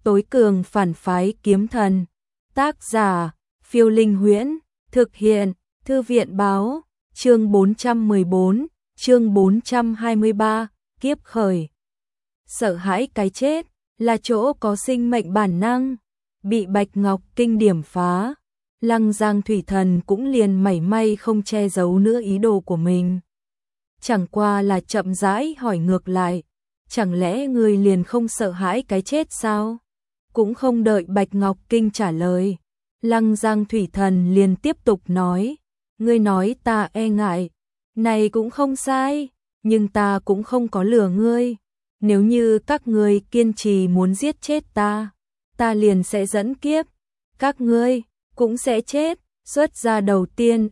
Tối cường phản phái kiếm thần. Tác giả, Phiêu Linh Huyễn. Thực hiện, Thư viện báo. Chương 414, chương 423, kiếp khởi. Sợ hãi cái chết, là chỗ có sinh mệnh bản năng. Bị Bạch Ngọc Kinh điểm phá, Lăng Giang Thủy Thần cũng liền mảy may không che giấu nữa ý đồ của mình. Chẳng qua là chậm rãi hỏi ngược lại, chẳng lẽ ngươi liền không sợ hãi cái chết sao? Cũng không đợi Bạch Ngọc Kinh trả lời, Lăng Giang Thủy Thần liền tiếp tục nói, ngươi nói ta e ngại, này cũng không sai, nhưng ta cũng không có lừa ngươi. Nếu như các ngươi kiên trì muốn giết chết ta liền sẽ dẫn kiếp, các ngươi cũng sẽ chết. Xuất ra đầu tiên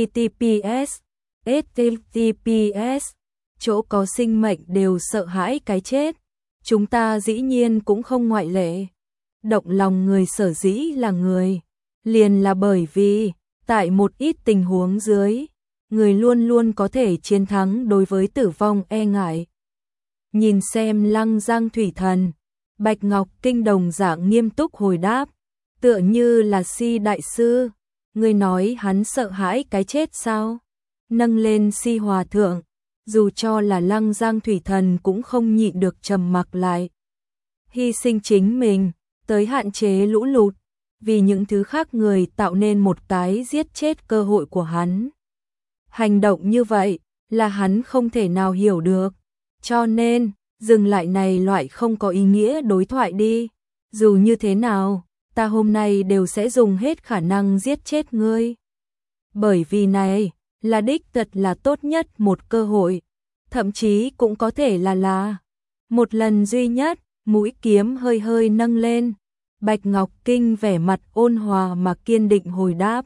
https, chỗ có sinh mệnh đều sợ hãi cái chết, chúng ta dĩ nhiên cũng không ngoại lệ. Động lòng người sở dĩ là người, liền là bởi vì, tại một ít tình huống dưới, người luôn luôn có thể chiến thắng đối với tử vong e ngại. Nhìn xem Lăng Giang Thủy Thần, Bạch Ngọc Kinh đồng dạng nghiêm túc hồi đáp, tựa như là Si đại sư, ngươi nói hắn sợ hãi cái chết sao? Nâng lên Si hòa thượng, dù cho là Lăng Giang Thủy Thần cũng không nhịn được trầm mặc lại. Hy sinh chính mình, tới hạn chế lũ lụt, vì những thứ khác người tạo nên một cái giết chết cơ hội của hắn. Hành động như vậy, là hắn không thể nào hiểu được. Cho nên, dừng lại này loại không có ý nghĩa đối thoại đi. Dù như thế nào, ta hôm nay đều sẽ dùng hết khả năng giết chết ngươi. Bởi vì này, là đích thật là tốt nhất một cơ hội. Thậm chí cũng có thể là một lần duy nhất. Mũi kiếm hơi hơi nâng lên. Bạch Ngọc Kinh vẻ mặt ôn hòa mà kiên định hồi đáp.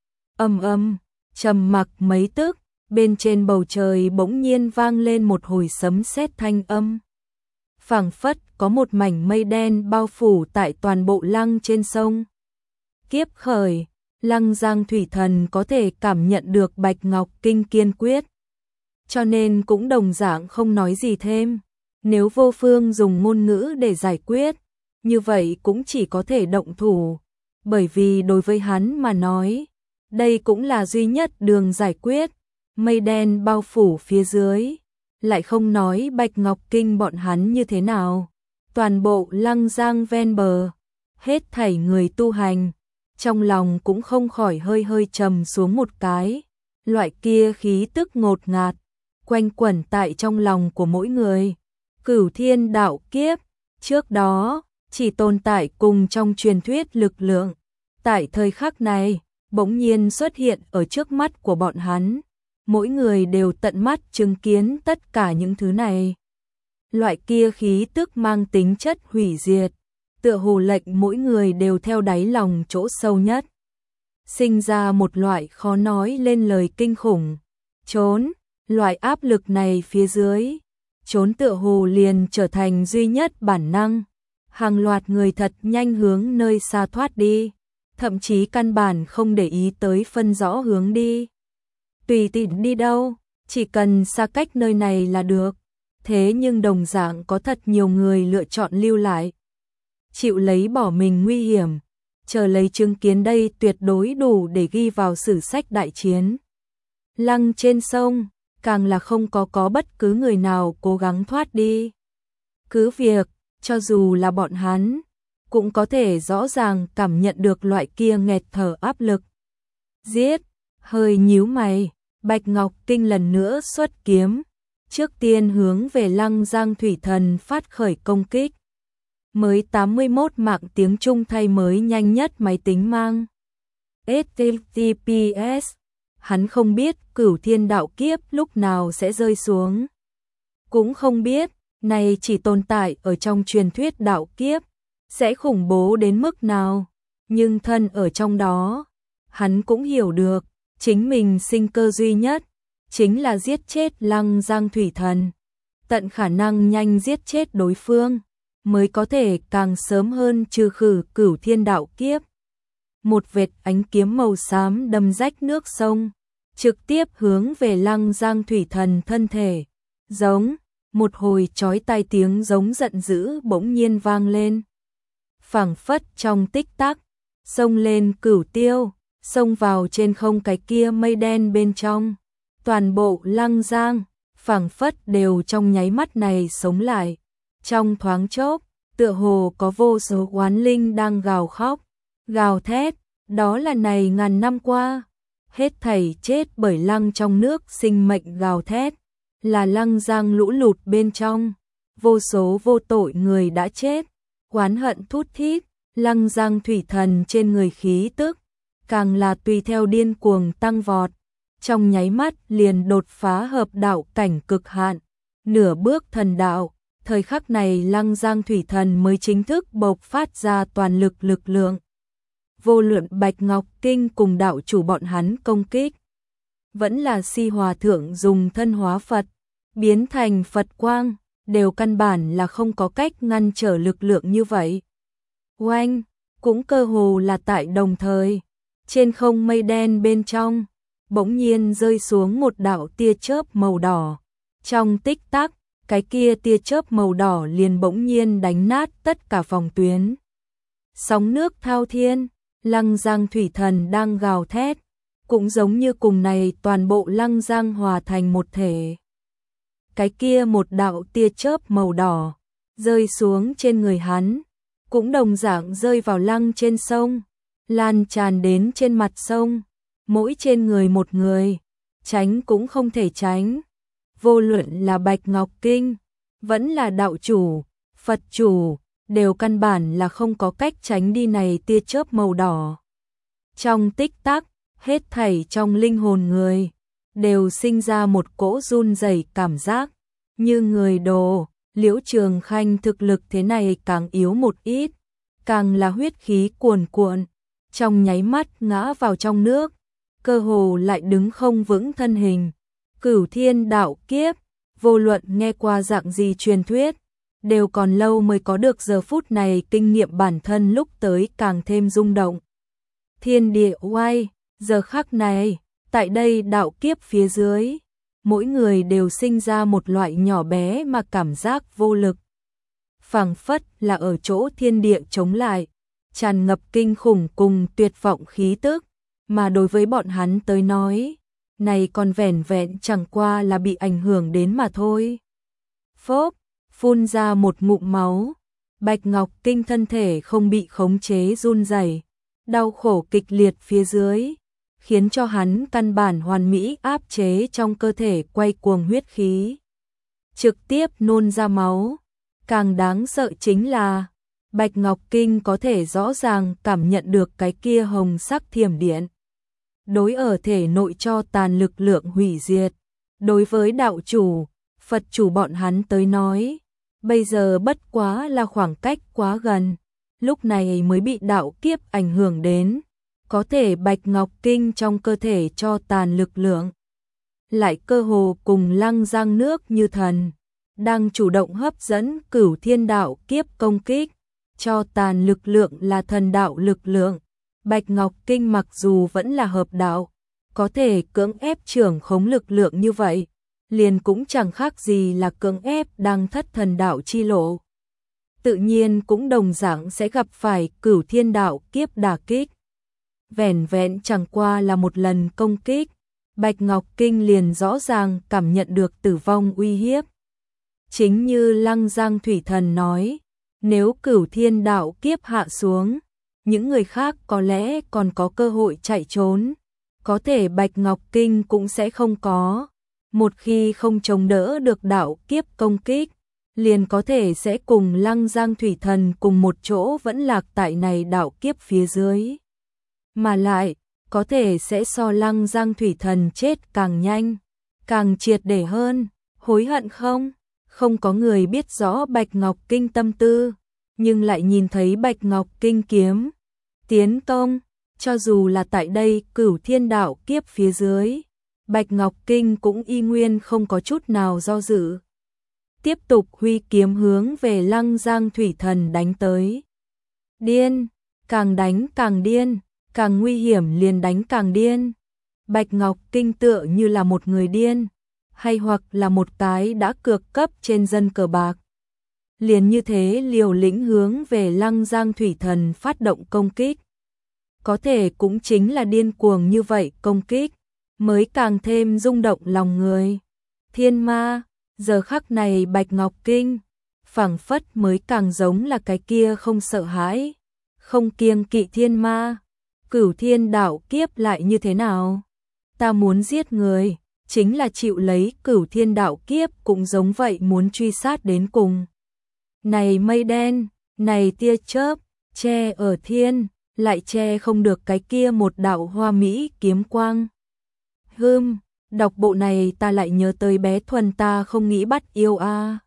Trầm mặc mấy tức. Bên trên bầu trời bỗng nhiên vang lên một hồi sấm sét thanh âm. Phảng phất có một mảnh mây đen bao phủ tại toàn bộ lăng trên sông. Kiếp khởi, Lăng Giang Thủy Thần có thể cảm nhận được Bạch Ngọc Kinh kiên quyết. Cho nên cũng đồng dạng không nói gì thêm. Nếu vô phương dùng ngôn ngữ để giải quyết, như vậy cũng chỉ có thể động thủ. Bởi vì đối với hắn mà nói, đây cũng là duy nhất đường giải quyết. Mây đen bao phủ phía dưới, lại không nói Bạch Ngọc Kinh bọn hắn như thế nào. Toàn bộ Lăng Giang ven bờ, hết thảy người tu hành, trong lòng cũng không khỏi hơi hơi trầm xuống một cái. Loại kia khí tức ngột ngạt, quanh quẩn tại trong lòng của mỗi người. Cửu Thiên Đạo Kiếp, trước đó, chỉ tồn tại cùng trong truyền thuyết lực lượng. Tại thời khắc này, bỗng nhiên xuất hiện ở trước mắt của bọn hắn. Mỗi người đều tận mắt chứng kiến tất cả những thứ này. Loại kia khí tức mang tính chất hủy diệt, tựa hồ lệnh mỗi người đều theo đáy lòng chỗ sâu nhất. Sinh ra một loại khó nói lên lời kinh khủng. Trốn, loại áp lực này phía dưới. Trốn tựa hồ liền trở thành duy nhất bản năng. Hàng loạt người thật nhanh hướng nơi xa thoát đi. Thậm chí căn bản không để ý tới phân rõ hướng đi. Tùy tiện đi đâu, chỉ cần xa cách nơi này là được. Thế nhưng đồng dạng có thật nhiều người lựa chọn lưu lại. Chịu lấy bỏ mình nguy hiểm, chờ lấy chứng kiến đây tuyệt đối đủ để ghi vào sử sách đại chiến. Lăng trên sông, càng là không có bất cứ người nào cố gắng thoát đi. Cứ việc, cho dù là bọn hắn, cũng có thể rõ ràng cảm nhận được loại kia nghẹt thở áp lực. Giết, hơi nhíu mày. Bạch Ngọc Kinh lần nữa xuất kiếm, trước tiên hướng về Lăng Giang Thủy Thần phát khởi công kích. Mới 81 mạng tiếng Trung thay mới nhanh nhất máy tính mang. https, hắn không biết Cửu Thiên Đạo Kiếp lúc nào sẽ rơi xuống. Cũng không biết, này chỉ tồn tại ở trong truyền thuyết đạo kiếp, sẽ khủng bố đến mức nào. Nhưng thân ở trong đó, hắn cũng hiểu được. Chính mình sinh cơ duy nhất, chính là giết chết Lăng Giang Thủy Thần. Tận khả năng nhanh giết chết đối phương, mới có thể càng sớm hơn trừ khử Cửu Thiên Đạo Kiếp. Một vệt ánh kiếm màu xám đâm rách nước sông, trực tiếp hướng về Lăng Giang Thủy Thần thân thể. Giống, một hồi chói tai tiếng giống giận dữ bỗng nhiên vang lên. phảng phất trong tích tắc, xông lên cửu tiêu, xông vào trên không cái kia mây đen bên trong. Toàn bộ Lăng Giang, phảng phất đều trong nháy mắt này sống lại. Trong thoáng chốc, tựa hồ có vô số oán linh đang gào khóc, gào thét, đó là này ngàn năm qua. Hết thảy chết bởi lăng trong nước sinh mệnh gào thét, là Lăng Giang lũ lụt bên trong. Vô số vô tội người đã chết, oán hận thút thít, Lăng Giang thủy thần trên người khí tức, càng là tùy theo điên cuồng tăng vọt. Trong nháy mắt liền đột phá hợp đạo cảnh cực hạn, nửa bước thần đạo. Thời khắc này Lăng Giang thủy thần mới chính thức bộc phát ra toàn lực lực lượng. Vô luận Bạch Ngọc Kinh cùng đạo chủ bọn hắn công kích, vẫn là Si Hòa Thượng dùng thân hóa Phật, biến thành Phật quang, đều căn bản là không có cách ngăn trở lực lượng như vậy. Oanh, cũng cơ hồ là tại đồng thời, trên không mây đen bên trong, bỗng nhiên rơi xuống một đạo tia chớp màu đỏ. Trong tích tắc, cái kia tia chớp màu đỏ liền bỗng nhiên đánh nát tất cả phòng tuyến. Sóng nước thao thiên, Lăng Giang thủy thần đang gào thét, cũng giống như cùng này toàn bộ Lăng Giang hòa thành một thể. Cái kia một đạo tia chớp màu đỏ, rơi xuống trên người hắn, cũng đồng dạng rơi vào lăng trên sông, lan tràn đến trên mặt sông, mỗi trên người một người, tránh cũng không thể tránh. Vô luận là Bạch Ngọc Kinh, vẫn là đạo chủ, Phật chủ, đều căn bản là không có cách tránh đi này tia chớp màu đỏ. Trong tích tắc, hết thảy trong linh hồn người, đều sinh ra một cỗ run rẩy cảm giác, như người đồ. Liễu Trường Khanh thực lực thế này càng yếu một ít, càng là huyết khí cuồn cuộn, trong nháy mắt ngã vào trong nước, cơ hồ lại đứng không vững thân hình. Cửu thiên đạo kiếp, vô luận nghe qua dạng gì truyền thuyết, đều còn lâu mới có được giờ phút này kinh nghiệm bản thân lúc tới càng thêm rung động. Thiên địa oai, giờ khắc này, tại đây đạo kiếp phía dưới, mỗi người đều sinh ra một loại nhỏ bé mà cảm giác vô lực. Phảng phất là ở chỗ thiên địa chống lại, tràn ngập kinh khủng cùng tuyệt vọng khí tức, mà đối với bọn hắn tới nói, này còn vẻn vẹn chẳng qua là bị ảnh hưởng đến mà thôi. Phốc, phun ra một ngụm máu, Bạch Ngọc Kinh thân thể không bị khống chế run rẩy, đau khổ kịch liệt phía dưới, khiến cho hắn căn bản hoàn mỹ áp chế trong cơ thể quay cuồng huyết khí, trực tiếp nôn ra máu. Càng đáng sợ chính là, Bạch Ngọc Kinh có thể rõ ràng cảm nhận được cái kia hồng sắc thiểm điện. Đối ở thể nội cho tàn lực lượng hủy diệt, đối với đạo chủ, Phật chủ bọn hắn tới nói, bây giờ bất quá là khoảng cách quá gần, lúc này mới bị đạo kiếp ảnh hưởng đến, có thể Bạch Ngọc Kinh trong cơ thể cho tàn lực lượng, lại cơ hồ cùng Lăng Giang nước như thần, đang chủ động hấp dẫn cửu thiên đạo kiếp công kích, cho tàn lực lượng là thần đạo lực lượng. Bạch Ngọc Kinh mặc dù vẫn là hợp đạo, có thể cưỡng ép trưởng khống lực lượng như vậy, liền cũng chẳng khác gì là cưỡng ép đang thất thần đạo chi lộ. Tự nhiên cũng đồng dạng sẽ gặp phải cửu thiên đạo kiếp đả kích. Vẻn vẹn chẳng qua là một lần công kích, Bạch Ngọc Kinh liền rõ ràng cảm nhận được tử vong uy hiếp. Chính như Lăng Giang thủy thần nói, nếu cửu thiên đạo kiếp hạ xuống, những người khác có lẽ còn có cơ hội chạy trốn, có thể Bạch Ngọc Kinh cũng sẽ không có. Một khi không chống đỡ được đạo kiếp công kích, liền có thể sẽ cùng Lăng Giang thủy thần cùng một chỗ vẫn lạc tại này đạo kiếp phía dưới. Mà lại, có thể sẽ so Lăng Giang thủy thần chết càng nhanh, càng triệt để hơn. Hối hận không? Không có người biết rõ Bạch Ngọc Kinh tâm tư, nhưng lại nhìn thấy Bạch Ngọc Kinh kiếm tiến công, cho dù là tại đây cửu thiên đạo kiếp phía dưới, Bạch Ngọc Kinh cũng y nguyên không có chút nào do dự. Tiếp tục huy kiếm hướng về Lăng Giang thủy thần đánh tới. Điên, càng đánh càng điên, càng nguy hiểm liền đánh càng điên. Bạch Ngọc Kinh tựa như là một người điên, hay hoặc là một cái đã cược cấp trên dân cờ bạc. liền như thế liều lĩnh hướng về Lăng Giang thủy thần phát động công kích. Có thể cũng chính là điên cuồng như vậy công kích, mới càng thêm rung động lòng người. Thiên ma, giờ khắc này Bạch Ngọc Kinh, phảng phất mới càng giống là cái kia không sợ hãi, không kiêng kỵ thiên ma. Cửu thiên đạo kiếp lại như thế nào? Ta muốn giết người, chính là chịu lấy cửu thiên đạo kiếp cũng giống vậy muốn truy sát đến cùng. Này mây đen, này tia chớp, che ở thiên, lại che không được cái kia một đạo hoa mỹ kiếm quang. Đọc bộ này ta lại nhớ tới bé Thuần ta không nghĩ bắt yêu a.